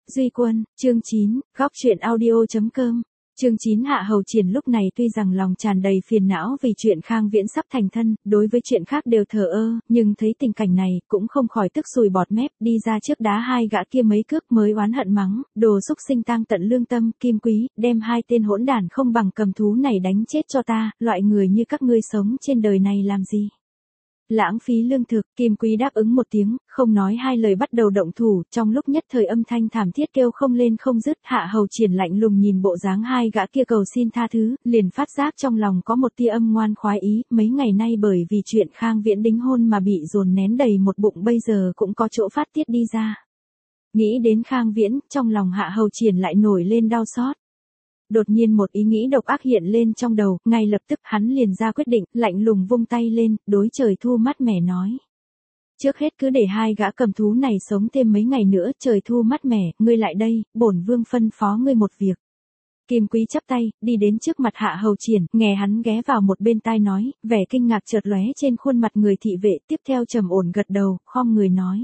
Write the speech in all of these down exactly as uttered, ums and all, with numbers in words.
Duy Quân, chương chín, góc truyện audio.com. Chương chín Hạ Hầu Triển lúc này tuy rằng lòng tràn đầy phiền não vì chuyện Khang Viễn sắp thành thân, đối với chuyện khác đều thờ ơ, nhưng thấy tình cảnh này, cũng không khỏi tức sùi bọt mép, đi ra trước đá hai gã kia mấy cước mới oán hận mắng, đồ xúc sinh tang tận lương tâm, Kim Quý, đem hai tên hỗn đản không bằng cầm thú này đánh chết cho ta, loại người như các ngươi sống trên đời này làm gì? Lãng phí lương thực, Kim Quý đáp ứng một tiếng, không nói hai lời bắt đầu động thủ, trong lúc nhất thời âm thanh thảm thiết kêu không lên không dứt, Hạ Hầu Triển lạnh lùng nhìn bộ dáng hai gã kia cầu xin tha thứ, liền phát giác trong lòng có một tia âm ngoan khoái ý, mấy ngày nay bởi vì chuyện Khang Viễn đính hôn mà bị dồn nén đầy một bụng bây giờ cũng có chỗ phát tiết đi ra. Nghĩ đến Khang Viễn, trong lòng Hạ Hầu Triển lại nổi lên đau xót. Đột nhiên một ý nghĩ độc ác hiện lên trong đầu, ngay lập tức hắn liền ra quyết định, lạnh lùng vung tay lên, đối Trời Thu mát mẻ nói. Trước hết cứ để hai gã cầm thú này sống thêm mấy ngày nữa, Trời Thu mát mẻ, ngươi lại đây, bổn vương phân phó ngươi một việc. Kim Quý chắp tay, đi đến trước mặt Hạ Hầu Triển, nghe hắn ghé vào một bên tai nói, vẻ kinh ngạc chợt lóe trên khuôn mặt người thị vệ, tiếp theo trầm ổn gật đầu, khom người nói.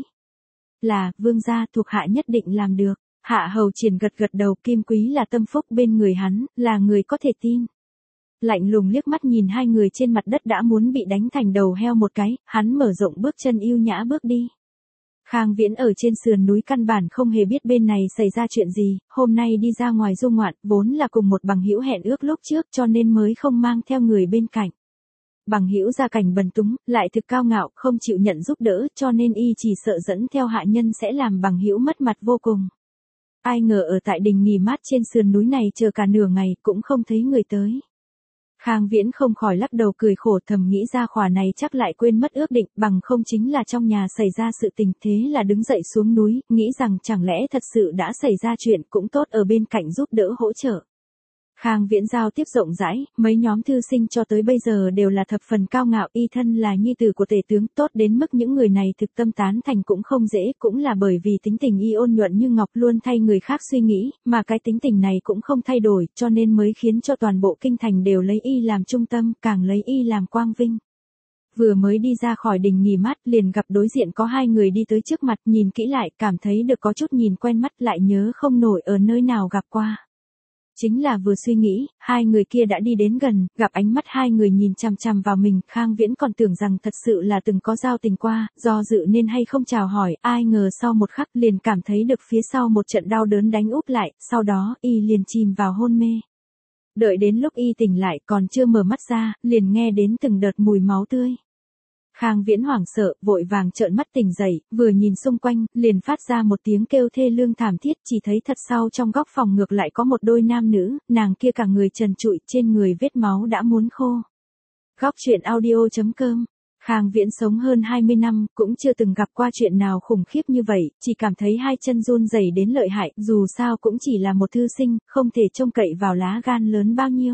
Là, vương gia, thuộc hạ nhất định làm được. Hạ Hầu Triển gật gật đầu, Kim Quý là tâm phúc bên người hắn, là người có thể tin. Lạnh lùng liếc mắt nhìn hai người trên mặt đất đã muốn bị đánh thành đầu heo một cái, hắn mở rộng bước chân yêu nhã bước đi. Khang Viễn ở trên sườn núi căn bản không hề biết bên này xảy ra chuyện gì, hôm nay đi ra ngoài du ngoạn, vốn là cùng một bằng hữu hẹn ước lúc trước cho nên mới không mang theo người bên cạnh. Bằng hữu gia cảnh bần túng, lại thực cao ngạo, không chịu nhận giúp đỡ, cho nên y chỉ sợ dẫn theo hạ nhân sẽ làm bằng hữu mất mặt vô cùng. Ai ngờ ở tại đình nghỉ mát trên sườn núi này chờ cả nửa ngày cũng không thấy người tới. Khang Viễn không khỏi lắc đầu cười khổ, thầm nghĩ ra khỏa này chắc lại quên mất ước định, bằng không chính là trong nhà xảy ra sự tình, thế là đứng dậy xuống núi, nghĩ rằng chẳng lẽ thật sự đã xảy ra chuyện, cũng tốt ở bên cạnh giúp đỡ hỗ trợ. Khang Viễn giao tiếp rộng rãi, mấy nhóm thư sinh cho tới bây giờ đều là thập phần cao ngạo, y thân là nhi tử của tể tướng, tốt đến mức những người này thực tâm tán thành cũng không dễ, cũng là bởi vì tính tình y ôn nhuận như ngọc, luôn thay người khác suy nghĩ, mà cái tính tình này cũng không thay đổi, cho nên mới khiến cho toàn bộ kinh thành đều lấy y làm trung tâm, càng lấy y làm quang vinh. Vừa mới đi ra khỏi đình nghỉ mát, liền gặp đối diện có hai người đi tới trước mặt, nhìn kỹ lại, cảm thấy được có chút nhìn quen mắt, lại nhớ không nổi ở nơi nào gặp qua. Chính là vừa suy nghĩ, hai người kia đã đi đến gần, gặp ánh mắt hai người nhìn chằm chằm vào mình, Khang Viễn còn tưởng rằng thật sự là từng có giao tình qua, do dự nên hay không chào hỏi, ai ngờ sau một khắc liền cảm thấy được phía sau một trận đau đớn đánh úp lại, sau đó y liền chìm vào hôn mê. Đợi đến lúc y tỉnh lại còn chưa mở mắt ra, liền nghe đến từng đợt mùi máu tươi. Khang Viễn hoảng sợ, vội vàng trợn mắt tỉnh dậy, vừa nhìn xung quanh, liền phát ra một tiếng kêu thê lương thảm thiết, chỉ thấy thật sau trong góc phòng ngược lại có một đôi nam nữ, nàng kia cả người trần trụi, trên người vết máu đã muốn khô. Góc truyện audio.com. Khang Viễn sống hơn hai mươi năm, cũng chưa từng gặp qua chuyện nào khủng khiếp như vậy, chỉ cảm thấy hai chân run rẩy đến lợi hại, dù sao cũng chỉ là một thư sinh, không thể trông cậy vào lá gan lớn bao nhiêu.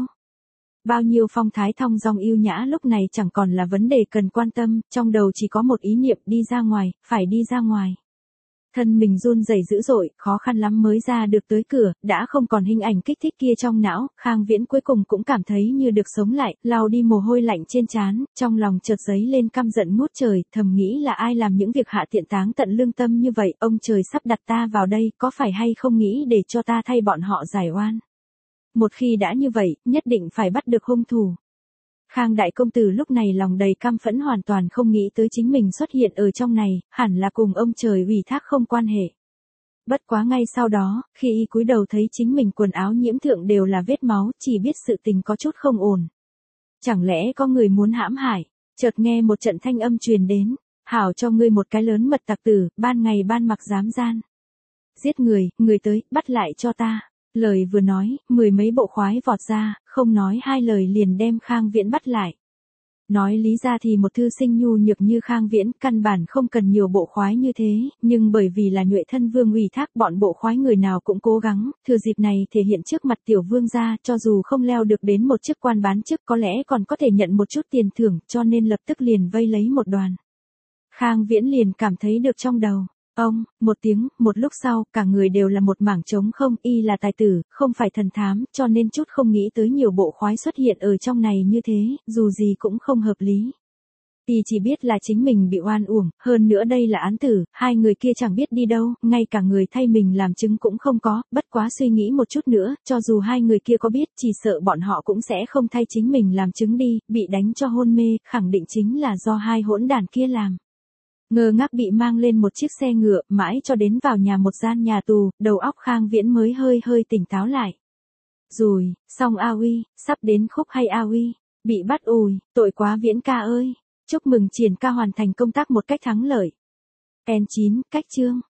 Bao nhiêu phong thái thong dong yêu nhã lúc này chẳng còn là vấn đề cần quan tâm, trong đầu chỉ có một ý niệm, đi ra ngoài, phải đi ra ngoài. Thân mình run rẩy dữ dội, khó khăn lắm mới ra được tới cửa, đã không còn hình ảnh kích thích kia trong não, Khang Viễn cuối cùng cũng cảm thấy như được sống lại, lau đi mồ hôi lạnh trên trán, trong lòng chợt dấy lên căm giận ngút trời, thầm nghĩ là ai làm những việc hạ tiện táng tận lương tâm như vậy, ông trời sắp đặt ta vào đây, có phải hay không nghĩ để cho ta thay bọn họ giải oan. Một khi đã như vậy, nhất định phải bắt được hung thủ. Khang đại công tử lúc này lòng đầy căm phẫn, hoàn toàn không nghĩ tới chính mình xuất hiện ở trong này, hẳn là cùng ông trời ủy thác không quan hệ. Bất quá ngay sau đó, khi y cúi đầu thấy chính mình quần áo nhiễm thượng đều là vết máu, chỉ biết sự tình có chút không ổn. Chẳng lẽ có người muốn hãm hại? Chợt nghe một trận thanh âm truyền đến, hảo cho ngươi một cái lớn mật tặc tử, ban ngày ban mặc dám gian. Giết người, người tới, bắt lại cho ta. Lời vừa nói, mười mấy bộ khoái vọt ra, không nói hai lời liền đem Khang Viễn bắt lại. Nói lý ra thì một thư sinh nhu nhược như Khang Viễn, căn bản không cần nhiều bộ khoái như thế, nhưng bởi vì là nhuệ thân vương ủy thác, bọn bộ khoái người nào cũng cố gắng, thừa dịp này thể hiện trước mặt tiểu vương gia, cho dù không leo được đến một chức quan bán chức có lẽ còn có thể nhận một chút tiền thưởng, cho nên lập tức liền vây lấy một đoàn. Khang Viễn liền cảm thấy được trong đầu. Ông, một tiếng, một lúc sau, cả người đều là một mảng trống không, y là tài tử, không phải thần thám, cho nên chút không nghĩ tới nhiều bộ khoái xuất hiện ở trong này như thế, dù gì cũng không hợp lý. Thì chỉ biết là chính mình bị oan uổng, hơn nữa đây là án tử, hai người kia chẳng biết đi đâu, ngay cả người thay mình làm chứng cũng không có, bất quá suy nghĩ một chút nữa, cho dù hai người kia có biết, chỉ sợ bọn họ cũng sẽ không thay chính mình làm chứng đi, bị đánh cho hôn mê, khẳng định chính là do hai hỗn đàn kia làm. Ngơ ngác bị mang lên một chiếc xe ngựa, mãi cho đến vào nhà một gian nhà tù, đầu óc Khang Viễn mới hơi hơi tỉnh táo lại. Rồi, xong A Uy, sắp đến khúc hay A Uy, bị bắt ủi, tội quá Viễn ca ơi. Chúc mừng Triển ca hoàn thành công tác một cách thắng lợi. En chín, cách chương.